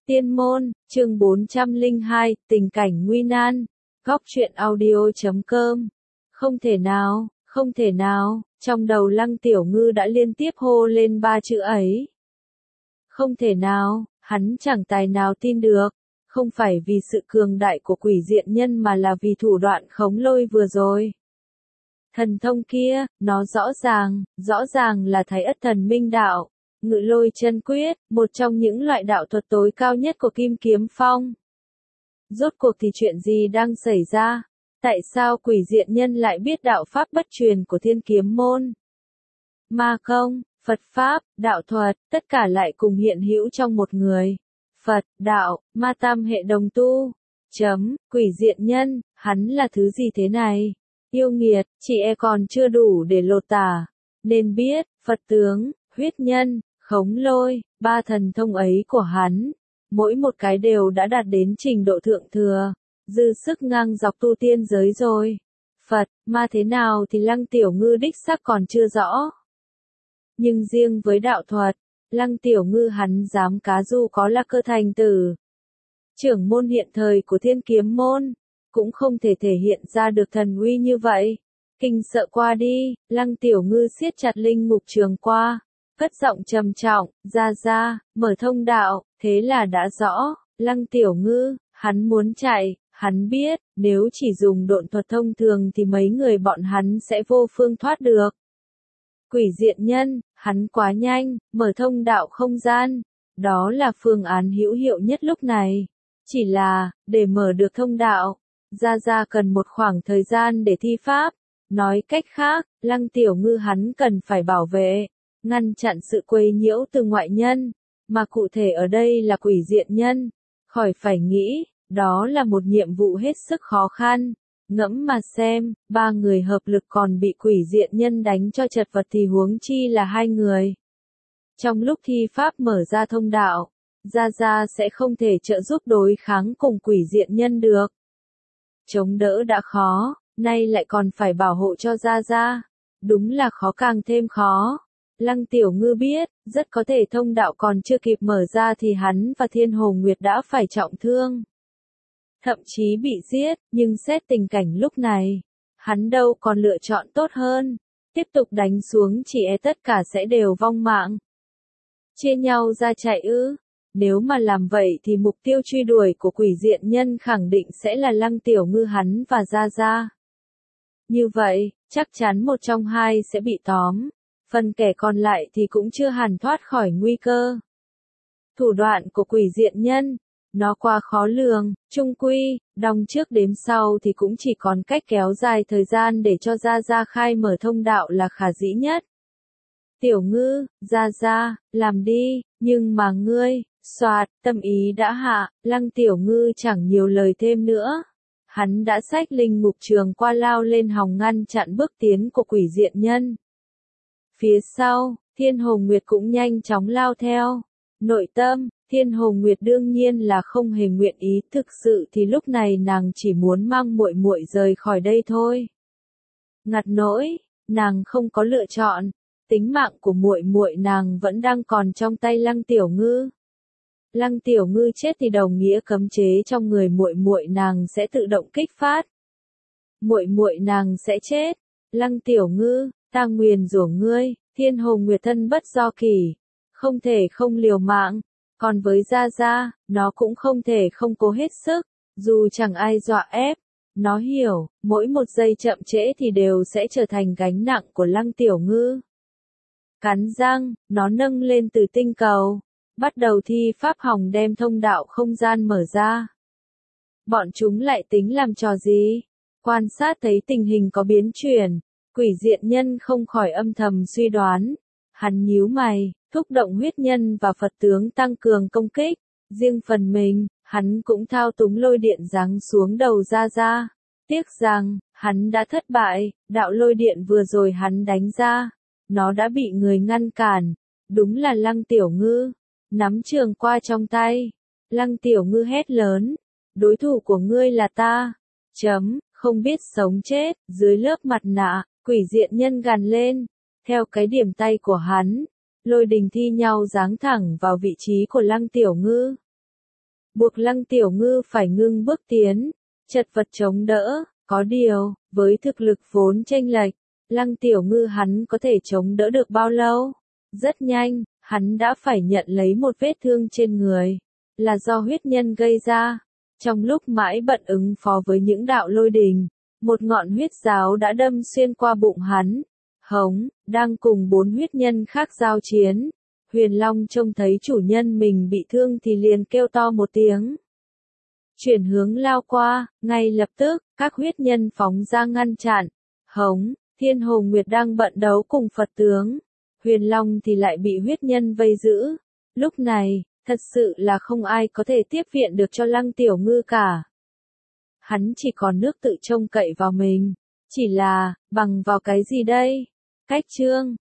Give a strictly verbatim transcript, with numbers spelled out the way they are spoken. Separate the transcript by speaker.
Speaker 1: Tiên môn, chương bốn trăm lẻ hai, tình cảnh nguy nan. Góc truyện audio chấm com. Không thể nào, không thể nào, trong đầu Lăng Tiểu Ngư đã liên tiếp hô lên ba chữ ấy. Không thể nào, hắn chẳng tài nào tin được, không phải vì sự cường đại của quỷ diện nhân mà là vì thủ đoạn khống lôi vừa rồi. Thần thông kia, nó rõ ràng, rõ ràng là Thái Ất Thần Minh Đạo. Ngự lôi chân quyết, một trong những loại đạo thuật tối cao nhất của Kim Kiếm Phong. Rốt cuộc thì chuyện gì đang xảy ra? Tại sao quỷ diện nhân lại biết đạo pháp bất truyền của Thiên Kiếm môn? Ma công, Phật pháp, đạo thuật, tất cả lại cùng hiện hữu trong một người. Phật, đạo, ma tam hệ đồng tu. Chấm, quỷ diện nhân, hắn là thứ gì thế này? Yêu nghiệt, chị e còn chưa đủ để lột tả. Nên biết, Phật tướng, huyết nhân, khống lôi, ba thần thông ấy của hắn, mỗi một cái đều đã đạt đến trình độ thượng thừa, dư sức ngang dọc tu tiên giới rồi. Phật, ma thế nào thì Lăng Tiểu Ngư đích xác còn chưa rõ. Nhưng riêng với đạo thuật, Lăng Tiểu Ngư hắn dám cá dù có là cơ thành tử. Trưởng môn hiện thời của Thiên Kiếm môn, cũng không thể thể hiện ra được thần uy như vậy. Kinh sợ qua đi, Lăng Tiểu Ngư siết chặt linh mục trường qua. Cất giọng trầm trọng, ra ra, mở thông đạo, thế là đã rõ, Lăng Tiểu Ngư, hắn muốn chạy, hắn biết, nếu chỉ dùng độn thuật thông thường thì mấy người bọn hắn sẽ vô phương thoát được. Quỷ diện nhân, hắn quá nhanh, mở thông đạo không gian, đó là phương án hữu hiệu nhất lúc này. Chỉ là, để mở được thông đạo, ra ra cần một khoảng thời gian để thi pháp, nói cách khác, Lăng Tiểu Ngư hắn cần phải bảo vệ. Ngăn chặn sự quấy nhiễu từ ngoại nhân, mà cụ thể ở đây là quỷ diện nhân. Khỏi phải nghĩ, đó là một nhiệm vụ hết sức khó khăn. Ngẫm mà xem, ba người hợp lực còn bị quỷ diện nhân đánh cho chật vật thì huống chi là hai người. Trong lúc thi pháp mở ra thông đạo, Gia Gia sẽ không thể trợ giúp đối kháng cùng quỷ diện nhân được. Chống đỡ đã khó, nay lại còn phải bảo hộ cho Gia Gia. Đúng là khó càng thêm khó. Lăng Tiểu Ngư biết, rất có thể thông đạo còn chưa kịp mở ra thì hắn và Thiên Hồ Nguyệt đã phải trọng thương. Thậm chí bị giết, nhưng xét tình cảnh lúc này, hắn đâu còn lựa chọn tốt hơn. Tiếp tục đánh xuống chỉ e tất cả sẽ đều vong mạng. Chia nhau ra chạy ư? Nếu mà làm vậy thì mục tiêu truy đuổi của quỷ diện nhân khẳng định sẽ là Lăng Tiểu Ngư hắn và Gia Gia. Như vậy, chắc chắn một trong hai sẽ bị tóm. Phần kẻ còn lại thì cũng chưa hẳn thoát khỏi nguy cơ. Thủ đoạn của quỷ diện nhân, nó quá khó lường, chung quy, đong trước đếm sau thì cũng chỉ còn cách kéo dài thời gian để cho Gia Gia khai mở thông đạo là khả dĩ nhất. Tiểu Ngư, Gia Gia, làm đi, nhưng mà ngươi, soạt, tâm ý đã hạ, Lăng Tiểu Ngư chẳng nhiều lời thêm nữa. Hắn đã xách linh mục trường qua lao lên hòng ngăn chặn bước tiến của quỷ diện nhân. Phía sau, Thiên Hồ Nguyệt cũng nhanh chóng lao theo. Nội tâm, Thiên Hồ Nguyệt đương nhiên là không hề nguyện ý, thực sự thì lúc này nàng chỉ muốn mang muội muội rời khỏi đây thôi. Ngặt nỗi, nàng không có lựa chọn, tính mạng của muội muội nàng vẫn đang còn trong tay Lăng Tiểu Ngư. Lăng Tiểu Ngư chết thì đồng nghĩa cấm chế trong người muội muội nàng sẽ tự động kích phát. Muội muội nàng sẽ chết. Lăng Tiểu Ngư, ta nguyền rủa ngươi, Thiên Hồ Nguyệt thân bất do kỳ, không thể không liều mạng, còn với Gia Gia, nó cũng không thể không cố hết sức, dù chẳng ai dọa ép, nó hiểu, mỗi một giây chậm trễ thì đều sẽ trở thành gánh nặng của Lăng Tiểu Ngư. Cắn răng, nó nâng lên từ tinh cầu, bắt đầu thi pháp hòng đem thông đạo không gian mở ra. Bọn chúng lại tính làm trò gì? Quan sát thấy tình hình có biến chuyển. Quỷ diện nhân không khỏi âm thầm suy đoán. Hắn nhíu mày, thúc động huyết nhân và Phật tướng tăng cường công kích. Riêng phần mình, hắn cũng thao túng lôi điện giáng xuống đầu Gia Gia. Tiếc rằng, hắn đã thất bại, đạo lôi điện vừa rồi hắn đánh ra. Nó đã bị người ngăn cản. Đúng là Lăng Tiểu Ngư. Nắm trường qua trong tay. Lăng Tiểu Ngư hét lớn. Đối thủ của ngươi là ta. Chấm, không biết sống chết, dưới lớp mặt nạ. Quỷ diện nhân gằn lên, theo cái điểm tay của hắn, lôi đình thi nhau giáng thẳng vào vị trí của Lăng Tiểu Ngư. buộc Lăng Tiểu Ngư phải ngưng bước tiến, chật vật chống đỡ, có điều, với thực lực vốn chênh lệch, Lăng Tiểu Ngư hắn có thể chống đỡ được bao lâu? Rất nhanh, hắn đã phải nhận lấy một vết thương trên người, là do huyết nhân gây ra. Trong lúc mãi bận ứng phó với những đạo lôi đình, một ngọn huyết giáo đã đâm xuyên qua bụng hắn. Hống, đang cùng bốn huyết nhân khác giao chiến. Huyền Long trông thấy chủ nhân mình bị thương thì liền kêu to một tiếng. Chuyển hướng lao qua, ngay lập tức, các huyết nhân phóng ra ngăn chặn. Hống, Thiên Hồ Nguyệt đang bận đấu cùng Phật tướng. Huyền Long thì lại bị huyết nhân vây giữ. Lúc này, thật sự là không ai có thể tiếp viện được cho Lăng Tiểu Ngư cả. Hắn chỉ còn nước tự trông cậy vào mình. Chỉ là, bằng vào cái gì đây? Cách chương